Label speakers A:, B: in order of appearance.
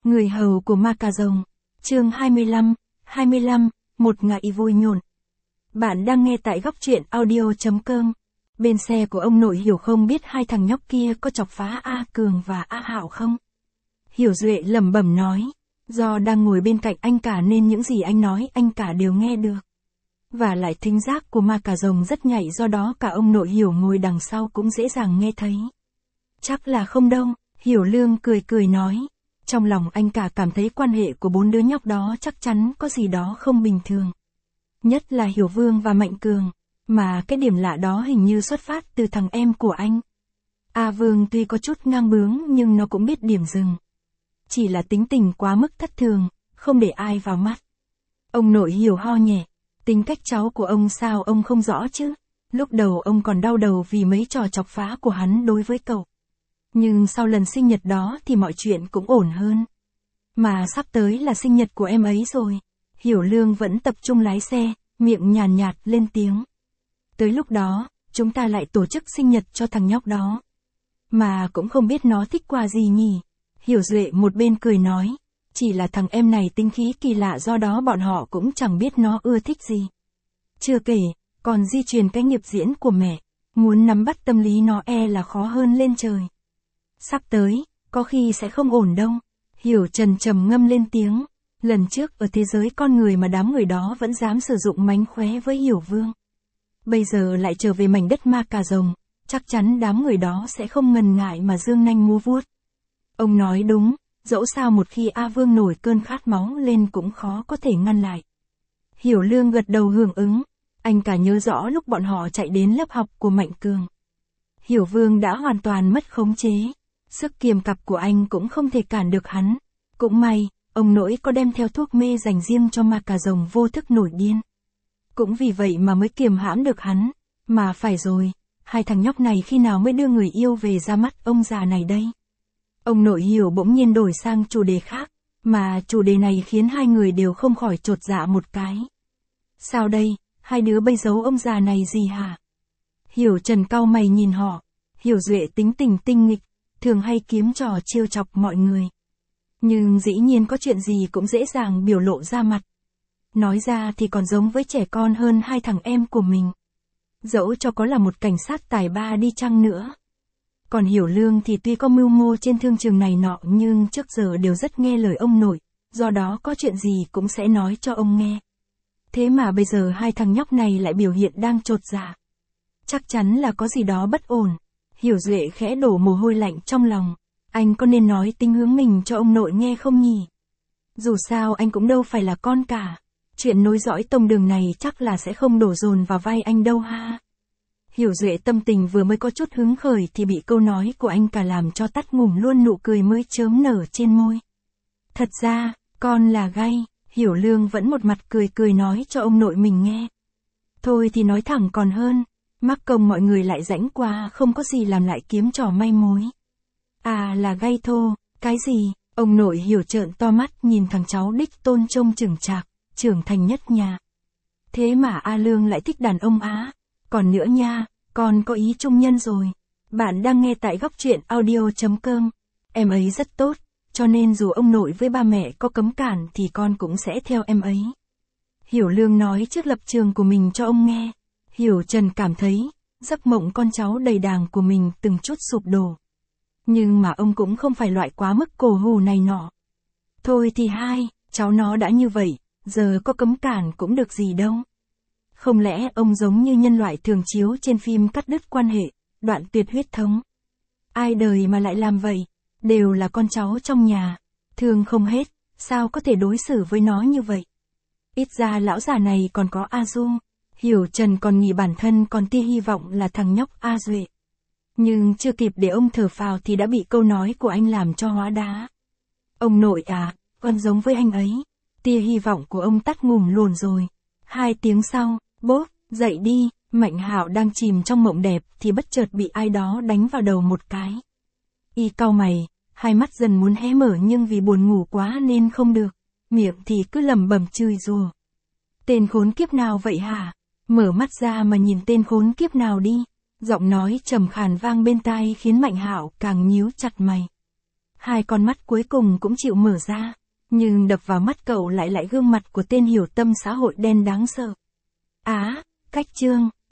A: Người hầu của ma cà rồng. Chương 25, một ngày vui nhộn. Bạn đang nghe tại góc truyện audio.com. Bên xe của ông nội Hiểu không biết hai thằng nhóc kia có chọc phá A Cường và A Hạo không? Hiểu Duệ lẩm bẩm nói. Do đang ngồi bên cạnh anh cả nên những gì anh nói anh cả đều nghe được. Và lại thính giác của ma cà rồng rất nhạy, do đó cả ông nội Hiểu ngồi đằng sau cũng dễ dàng nghe thấy. Chắc là không đâu, Hiểu Lương cười cười nói. Trong lòng anh cả cảm thấy quan hệ của bốn đứa nhóc đó chắc chắn có gì đó không bình thường. Nhất là Hiểu Vương và Mạnh Cường, mà cái điểm lạ đó hình như xuất phát từ thằng em của anh. A Vương tuy có chút ngang bướng nhưng nó cũng biết điểm dừng. Chỉ là tính tình quá mức thất thường, không để ai vào mắt. Ông nội Hiểu ho nhẹ, tính cách cháu của ông sao ông không rõ chứ. Lúc đầu ông còn đau đầu vì mấy trò chọc phá của hắn đối với cậu. Nhưng sau lần sinh nhật đó thì mọi chuyện cũng ổn hơn. Mà sắp tới là sinh nhật của em ấy rồi. Hiểu Lương vẫn tập trung lái xe, miệng nhàn nhạt lên tiếng. Tới lúc đó, chúng ta lại tổ chức sinh nhật cho thằng nhóc đó. Mà cũng không biết nó thích quà gì nhỉ. Hiểu Duệ một bên cười nói. Chỉ là thằng em này tính khí kỳ lạ, do đó bọn họ cũng chẳng biết nó ưa thích gì. Chưa kể, còn di truyền cái nghiệp diễn của mẹ. Muốn nắm bắt tâm lý nó là khó hơn lên trời. Sắp tới, có khi sẽ không ổn đâu. Hiểu Trần trầm ngâm lên tiếng. Lần trước ở thế giới con người mà đám người đó vẫn dám sử dụng mánh khóe với Hiểu Vương. Bây giờ lại trở về mảnh đất ma cà rồng, chắc chắn đám người đó sẽ không ngần ngại mà giương nanh múa vuốt. Ông nói đúng, dẫu sao một khi A Vương nổi cơn khát máu lên cũng khó có thể ngăn lại. Hiểu Lương gật đầu hưởng ứng. Anh cả nhớ rõ lúc bọn họ chạy đến lớp học của Mạnh Cường. Hiểu Vương đã hoàn toàn mất khống chế. Sức kiềm cặp của anh cũng không thể cản được hắn. Cũng may, ông nội có đem theo thuốc mê dành riêng cho ma cà rồng vô thức nổi điên. Cũng vì vậy mà mới kiềm hãm được hắn. Mà phải rồi, hai thằng nhóc này khi nào mới đưa người yêu về ra mắt ông già này đây? Ông nội Hiểu bỗng nhiên đổi sang chủ đề khác, mà chủ đề này khiến hai người đều không khỏi chột dạ một cái. Sao đây, hai đứa bây giấu ông già này gì hả? Hiểu Trần cau mày nhìn họ. Hiểu Duệ tính tình tinh nghịch, thường hay kiếm trò trêu chọc mọi người. Nhưng dĩ nhiên có chuyện gì cũng dễ dàng biểu lộ ra mặt. Nói ra thì còn giống với trẻ con hơn hai thằng em của mình. Dẫu cho có là một cảnh sát tài ba đi chăng nữa. Còn Hiểu Lương thì tuy có mưu mô trên thương trường này nọ nhưng trước giờ đều rất nghe lời ông nội, do đó có chuyện gì cũng sẽ nói cho ông nghe. Thế mà bây giờ hai thằng nhóc này lại biểu hiện đang chột dạ. Chắc chắn là có gì đó bất ổn. Hiểu Duệ khẽ đổ mồ hôi lạnh trong lòng. Anh có nên nói tính hướng mình cho ông nội nghe không nhỉ? Dù sao anh cũng đâu phải là con cả. Chuyện nối dõi tông đường này chắc là sẽ không đổ dồn vào vai anh đâu ha. Hiểu Duệ tâm tình vừa mới có chút hứng khởi thì bị câu nói của anh cả làm cho tắt ngủm luôn nụ cười mới chớm nở trên môi. Thật ra, con là gay. Hiểu Lương vẫn một mặt cười cười nói cho ông nội mình nghe. Thôi thì nói thẳng còn hơn. Mắc công mọi người lại rãnh qua không có gì làm lại kiếm trò may mối. À là gay thô, cái gì? Ông nội Hiểu trợn to mắt nhìn thằng cháu đích tôn trông chừng chạc, trưởng thành nhất nhà. Thế mà A Lương lại thích đàn ông á. Còn nữa nha, con có ý trung nhân rồi. Bạn đang nghe tại góc truyện audio.com. Em ấy rất tốt, cho nên dù ông nội với ba mẹ có cấm cản thì con cũng sẽ theo em ấy. Hiểu Lương nói trước lập trường của mình cho ông nghe. Hiểu Trần cảm thấy, giấc mộng con cháu đầy đàng của mình từng chút sụp đổ. Nhưng mà ông cũng không phải loại quá mức cổ hủ này nọ. Thôi thì cháu nó đã như vậy, giờ có cấm cản cũng được gì đâu. Không lẽ ông giống như nhân loại thường chiếu trên phim cắt đứt quan hệ, đoạn tuyệt huyết thống? Ai đời mà lại làm vậy? Đều là con cháu trong nhà. Thương không hết, sao có thể đối xử với nó như vậy? Ít ra lão già này còn có A Du. Hiểu Trần còn nghĩ bản thân còn tia hy vọng là thằng nhóc A Duệ. Nhưng chưa kịp để ông thở phào thì đã bị câu nói của anh làm cho hóa đá. Ông nội à, con giống với anh ấy. Tia hy vọng của ông tắt ngủm luôn rồi. 2 tiếng sau, bốp, dậy đi. Mạnh Hạo đang chìm trong mộng đẹp thì bất chợt bị ai đó đánh vào đầu một cái. Y cau mày, hai mắt dần muốn hé mở nhưng vì buồn ngủ quá nên không được. Miệng thì cứ lẩm bẩm chửi rủa. Tên khốn kiếp nào vậy hả? Mở mắt ra mà nhìn tên khốn kiếp nào đi. Giọng nói trầm khàn vang bên tai khiến Mạnh Hạo càng nhíu chặt mày. Hai con mắt cuối cùng cũng chịu mở ra. Nhưng đập vào mắt cậu lại gương mặt của tên hiểu tâm xã hội đen đáng sợ. Cách Trương.